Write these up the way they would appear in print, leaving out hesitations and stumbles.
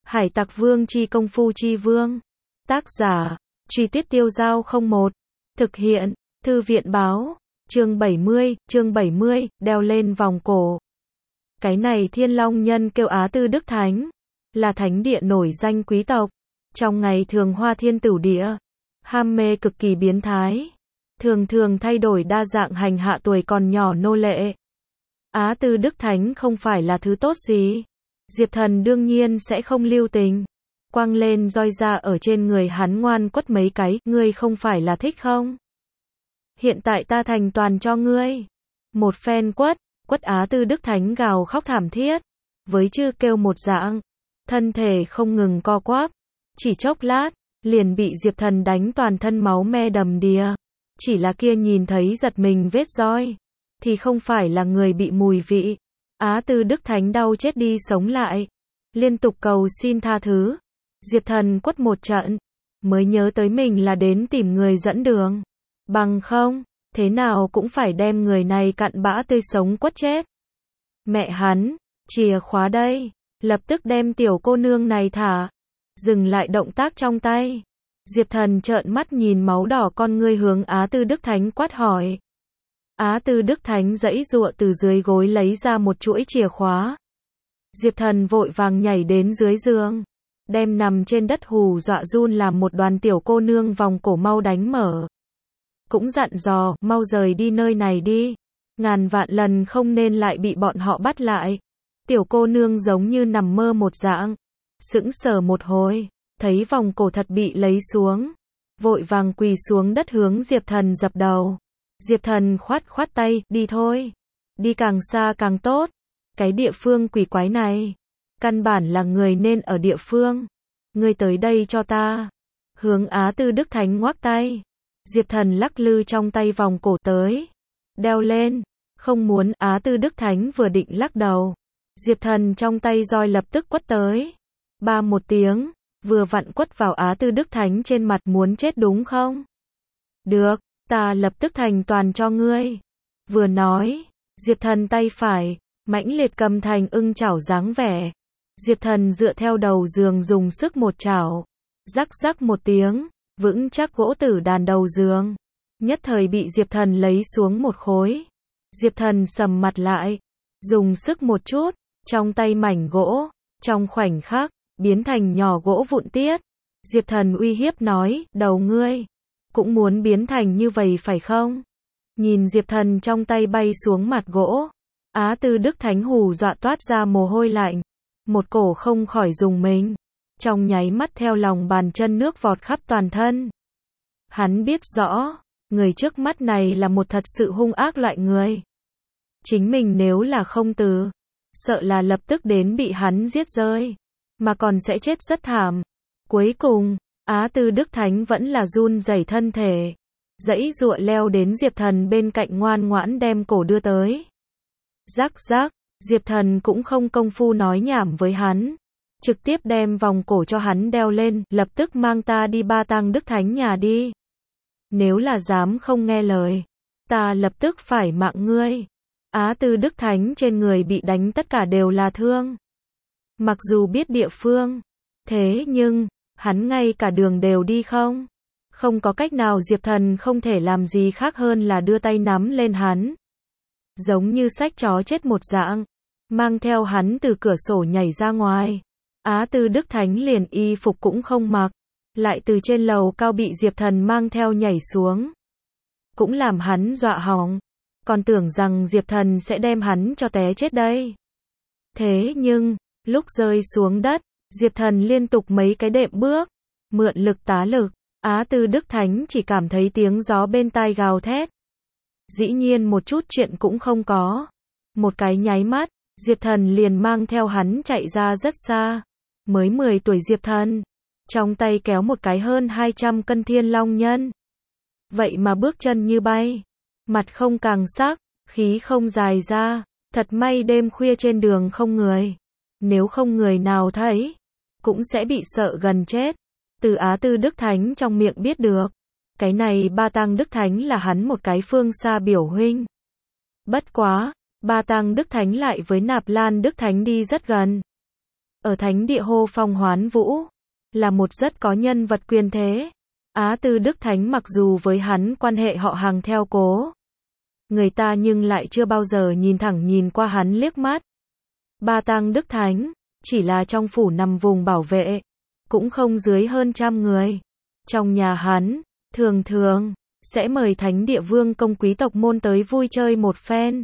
Hải Tặc Vương chi công phu chi vương. Tác giả, Truy Tuyết Tiêu Dao 01. Thực hiện, Thư viện báo. Chương 70, đeo lên vòng cổ. Cái này Thiên Long Nhân kêu Á Tư Đức Thánh, là thánh địa nổi danh quý tộc. Trong ngày thường Hoa Thiên Tửu Địa, ham mê cực kỳ biến thái, thường thường thay đổi đa dạng hành hạ tuổi còn nhỏ nô lệ. Á Tư Đức Thánh không phải là thứ tốt gì. Diệp Thần đương nhiên sẽ không lưu tình. Quăng lên roi ra ở trên người hắn ngoan quất mấy cái, ngươi không phải là thích không? Hiện tại ta thành toàn cho ngươi. Một phen quất Á Tư Đức Thánh gào khóc thảm thiết, với chư kêu một dạng, thân thể không ngừng co quắp, chỉ chốc lát, liền bị Diệp Thần đánh toàn thân máu me đầm đìa. Chỉ là kia nhìn thấy giật mình vết roi, thì không phải là người bị mùi vị. Á Tư Đức Thánh đau chết đi sống lại, liên tục cầu xin tha thứ. Diệp Thần quất một trận, mới nhớ tới mình là đến tìm người dẫn đường. Bằng không, thế nào cũng phải đem người này cặn bã tươi sống quất chết. Mẹ hắn, chìa khóa đây, lập tức đem tiểu cô nương này thả. Dừng lại động tác trong tay. Diệp Thần trợn mắt nhìn máu đỏ con ngươi hướng Á Tư Đức Thánh quát hỏi. Á Tư Đức Thánh giãy giụa từ dưới gối lấy ra một chuỗi chìa khóa. Diệp Thần vội vàng nhảy đến dưới giường, đem nằm trên đất hù dọa run làm một đoàn tiểu cô nương vòng cổ mau đánh mở. Cũng dặn dò, mau rời đi nơi này đi. Ngàn vạn lần không nên lại bị bọn họ bắt lại. Tiểu cô nương giống như nằm mơ một dạng, sững sờ một hồi, thấy vòng cổ thật bị lấy xuống, vội vàng quỳ xuống đất hướng Diệp Thần dập đầu. Diệp Thần khoát tay, đi thôi. Đi càng xa càng tốt. Cái địa phương quỷ quái này, căn bản là người nên ở địa phương. Ngươi tới đây cho ta. Hướng Á Tư Đức Thánh ngoắc tay. Diệp Thần lắc lư trong tay vòng cổ tới. Đeo lên. Không muốn. Á Tư Đức Thánh vừa định lắc đầu, Diệp Thần trong tay roi lập tức quất tới. Ba một tiếng, vừa vặn quất vào Á Tư Đức Thánh trên mặt. Muốn chết đúng không? Được, ta lập tức thành toàn cho ngươi. Vừa nói, Diệp Thần tay phải mãnh liệt cầm thành ưng chảo dáng vẻ. Diệp Thần dựa theo đầu giường dùng sức một chảo, rắc một tiếng, vững chắc gỗ tử đàn đầu giường, nhất thời bị Diệp Thần lấy xuống một khối. Diệp Thần sầm mặt lại, dùng sức một chút, trong tay mảnh gỗ, trong khoảnh khắc, biến thành nhỏ gỗ vụn tiết. Diệp Thần uy hiếp nói, đầu ngươi, cũng muốn biến thành như vậy phải không? Nhìn Diệp Thần trong tay bay xuống mặt gỗ, Á Tư Đức Thánh hù dọa toát ra mồ hôi lạnh, một cổ không khỏi rùng mình, trong nháy mắt theo lòng bàn chân nước vọt khắp toàn thân. Hắn biết rõ, người trước mắt này là một thật sự hung ác loại người. Chính mình nếu là không từ, sợ là lập tức đến bị hắn giết rơi, mà còn sẽ chết rất thảm. Cuối cùng, Á Tư Đức Thánh vẫn là run rẩy thân thể, giãy giụa leo đến Diệp Thần bên cạnh ngoan ngoãn đem cổ đưa tới. Rắc, Diệp Thần cũng không công phu nói nhảm với hắn, trực tiếp đem vòng cổ cho hắn đeo lên, lập tức mang ta đi Ba Tang Đức Thánh nhà đi. Nếu là dám không nghe lời, ta lập tức phải mạng ngươi. Á Tư Đức Thánh trên người bị đánh tất cả đều là thương. Mặc dù biết địa phương, thế nhưng, hắn ngay cả đường đều đi không. Không có cách nào. Diệp Thần không thể làm gì khác hơn là đưa tay nắm lên hắn, giống như xách chó chết một dạng, mang theo hắn từ cửa sổ nhảy ra ngoài. Á Tư Đức Thánh liền y phục cũng không mặc, lại từ trên lầu cao bị Diệp Thần mang theo nhảy xuống, cũng làm hắn dọa hỏng, còn tưởng rằng Diệp Thần sẽ đem hắn cho té chết đây. Thế nhưng, lúc rơi xuống đất, Diệp Thần liên tục mấy cái đệm bước, mượn lực tá lực, Á Tư Đức Thánh chỉ cảm thấy tiếng gió bên tai gào thét. Dĩ nhiên một chút chuyện cũng không có. Một cái nháy mắt, Diệp Thần liền mang theo hắn chạy ra rất xa. Mới 10 tuổi Diệp Thần, trong tay kéo một cái hơn 200 cân Thiên Long Nhân. Vậy mà bước chân như bay, mặt không càng sắc, khí không dài ra. Thật may đêm khuya trên đường không người. Nếu không người nào thấy, cũng sẽ bị sợ gần chết. Từ Á Tư Đức Thánh trong miệng biết được, cái này Ba Tang Đức Thánh là hắn một cái phương xa biểu huynh. Bất quá, Ba Tang Đức Thánh lại với Nạp Lan Đức Thánh đi rất gần. ở thánh địa hô phong hoán vũ, là một rất có nhân vật quyền thế. Á Tư Đức Thánh mặc dù với hắn quan hệ họ hàng theo cố người ta nhưng lại chưa bao giờ nhìn thẳng nhìn qua hắn liếc mắt. Ba Tang Đức Thánh, chỉ là trong phủ nằm vùng bảo vệ, cũng không dưới hơn 100 người. Trong nhà hắn, thường thường, sẽ mời thánh địa vương công quý tộc môn tới vui chơi một phen.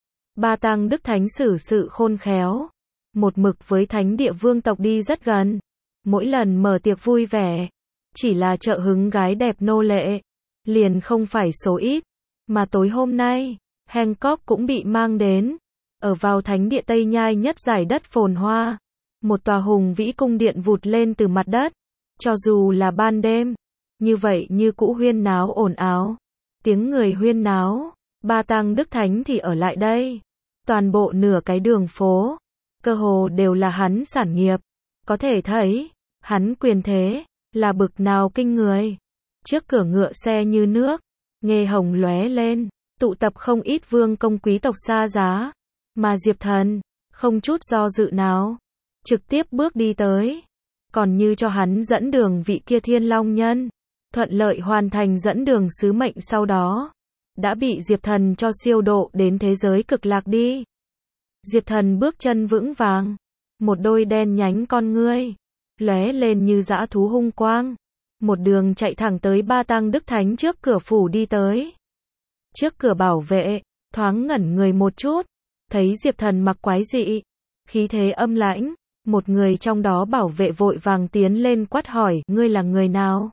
Ba Tang Đức Thánh xử sự khôn khéo, một mực với thánh địa vương tộc đi rất gần. Mỗi lần mở tiệc vui vẻ, chỉ là trợ hứng gái đẹp nô lệ, liền không phải số ít. Mà tối hôm nay, Hancock cũng bị mang đến, ở vào thánh địa Tây Nhai nhất giải đất phồn hoa. Một tòa hùng vĩ cung điện vụt lên từ mặt đất, cho dù là ban đêm, như vậy như cũ huyên náo ồn ào. Tiếng người huyên náo, Ba Tang Đức Thánh thì ở lại đây. Toàn bộ nửa cái đường phố, cơ hồ đều là hắn sản nghiệp. Có thể thấy, hắn quyền thế, là bực nào kinh người. Trước cửa ngựa xe như nước, nghê hồng lóe lên, tụ tập không ít vương công quý tộc xa giá. Mà Diệp Thần, không chút do dự nào, trực tiếp bước đi tới. Còn như cho hắn dẫn đường vị kia Thiên Long Nhân, thuận lợi hoàn thành dẫn đường sứ mệnh sau đó, đã bị Diệp Thần cho siêu độ đến thế giới cực lạc đi. Diệp Thần bước chân vững vàng, một đôi đen nhánh con ngươi, lóe lên như dã thú hung quang. Một đường chạy thẳng tới Ba Tang Đức Thánh trước cửa phủ đi tới. Trước cửa bảo vệ, thoáng ngẩn người một chút, thấy Diệp Thần mặc quái dị, khí thế âm lãnh, một người trong đó bảo vệ vội vàng tiến lên quát hỏi, ngươi là người nào?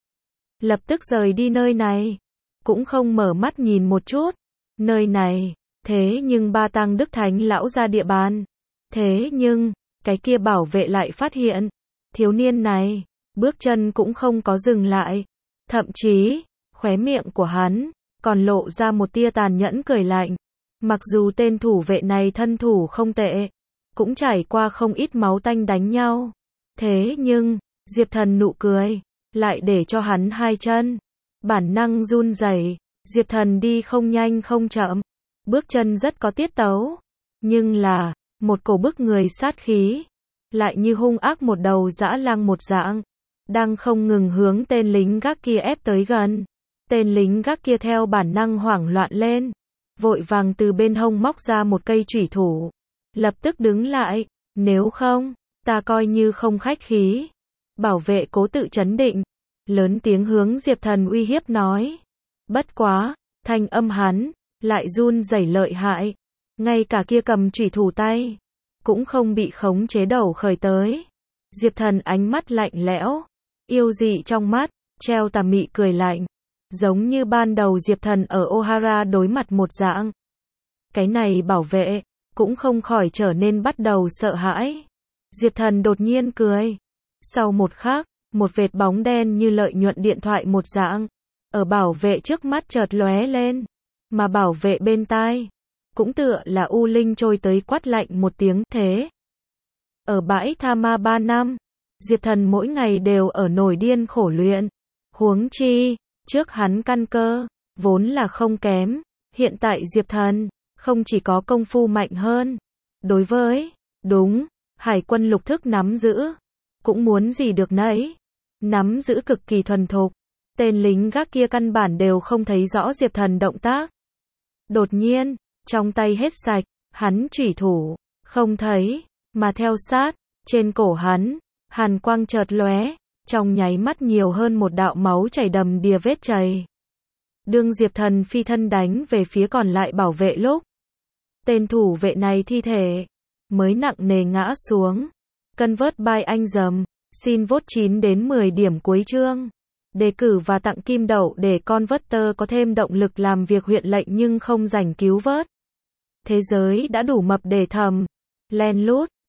Lập tức rời đi nơi này, cũng không mở mắt nhìn một chút. Nơi này, thế nhưng Ba Tang Đức Thánh lão ra địa bàn. Thế nhưng, cái kia bảo vệ lại phát hiện, thiếu niên này, bước chân cũng không có dừng lại. Thậm chí, khóe miệng của hắn, còn lộ ra một tia tàn nhẫn cười lạnh. Mặc dù tên thủ vệ này thân thủ không tệ, cũng trải qua không ít máu tanh đánh nhau. Thế nhưng, Diệp Thần nụ cười, lại để cho hắn hai chân bản năng run rẩy. Diệp Thần đi không nhanh không chậm, bước chân rất có tiết tấu, nhưng là một cổ bức người sát khí, lại như hung ác một đầu dã lang một dạng, đang không ngừng hướng tên lính gác kia ép tới gần. Tên lính gác kia theo bản năng hoảng loạn lên, vội vàng từ bên hông móc ra một cây chủy thủ, lập tức đứng lại, nếu không, ta coi như không khách khí. Bảo vệ cố tự trấn định, lớn tiếng hướng Diệp Thần uy hiếp nói. Bất quá, thanh âm hắn, lại run rẩy lợi hại, ngay cả kia cầm chủy thủ tay, cũng không bị khống chế đầu khởi tới. Diệp Thần ánh mắt lạnh lẽo, yêu dị trong mắt, treo tà mị cười lạnh, giống như ban đầu Diệp Thần ở O'Hara đối mặt một dạng. Cái này bảo vệ, cũng không khỏi trở nên bắt đầu sợ hãi. Diệp Thần đột nhiên cười. Sau một khắc, một vệt bóng đen như lợi nhuận điện thoại một dạng, ở bảo vệ trước mắt chợt lóe lên, mà bảo vệ bên tai, cũng tựa là u linh trôi tới quát lạnh một tiếng thế. Ở bãi Tha Ma 3 năm, Diệp Thần mỗi ngày đều ở nổi điên khổ luyện. Huống chi, trước hắn căn cơ, vốn là không kém, hiện tại Diệp Thần, không chỉ có công phu mạnh hơn, đối với, hải quân lục thức nắm giữ, cũng muốn gì được nấy, nắm giữ cực kỳ thuần thục. Tên lính gác kia căn bản đều không thấy rõ Diệp Thần động tác. Đột nhiên, trong tay hết sạch, hắn chủy thủ, không thấy, mà theo sát, trên cổ hắn, hàn quang chợt lóe, trong nháy mắt nhiều hơn một đạo máu chảy đầm đìa vết chảy. Đương Diệp Thần phi thân đánh về phía còn lại bảo vệ lúc, tên thủ vệ này thi thể mới nặng nề ngã xuống. Convert by anh dầm, xin vote 9 đến 10 điểm cuối chương. Đề cử và tặng kim đậu để Converter có thêm động lực làm việc huyện lệnh nhưng không rảnh cứu vớt. Thế giới đã đủ mập để thầm, len lút,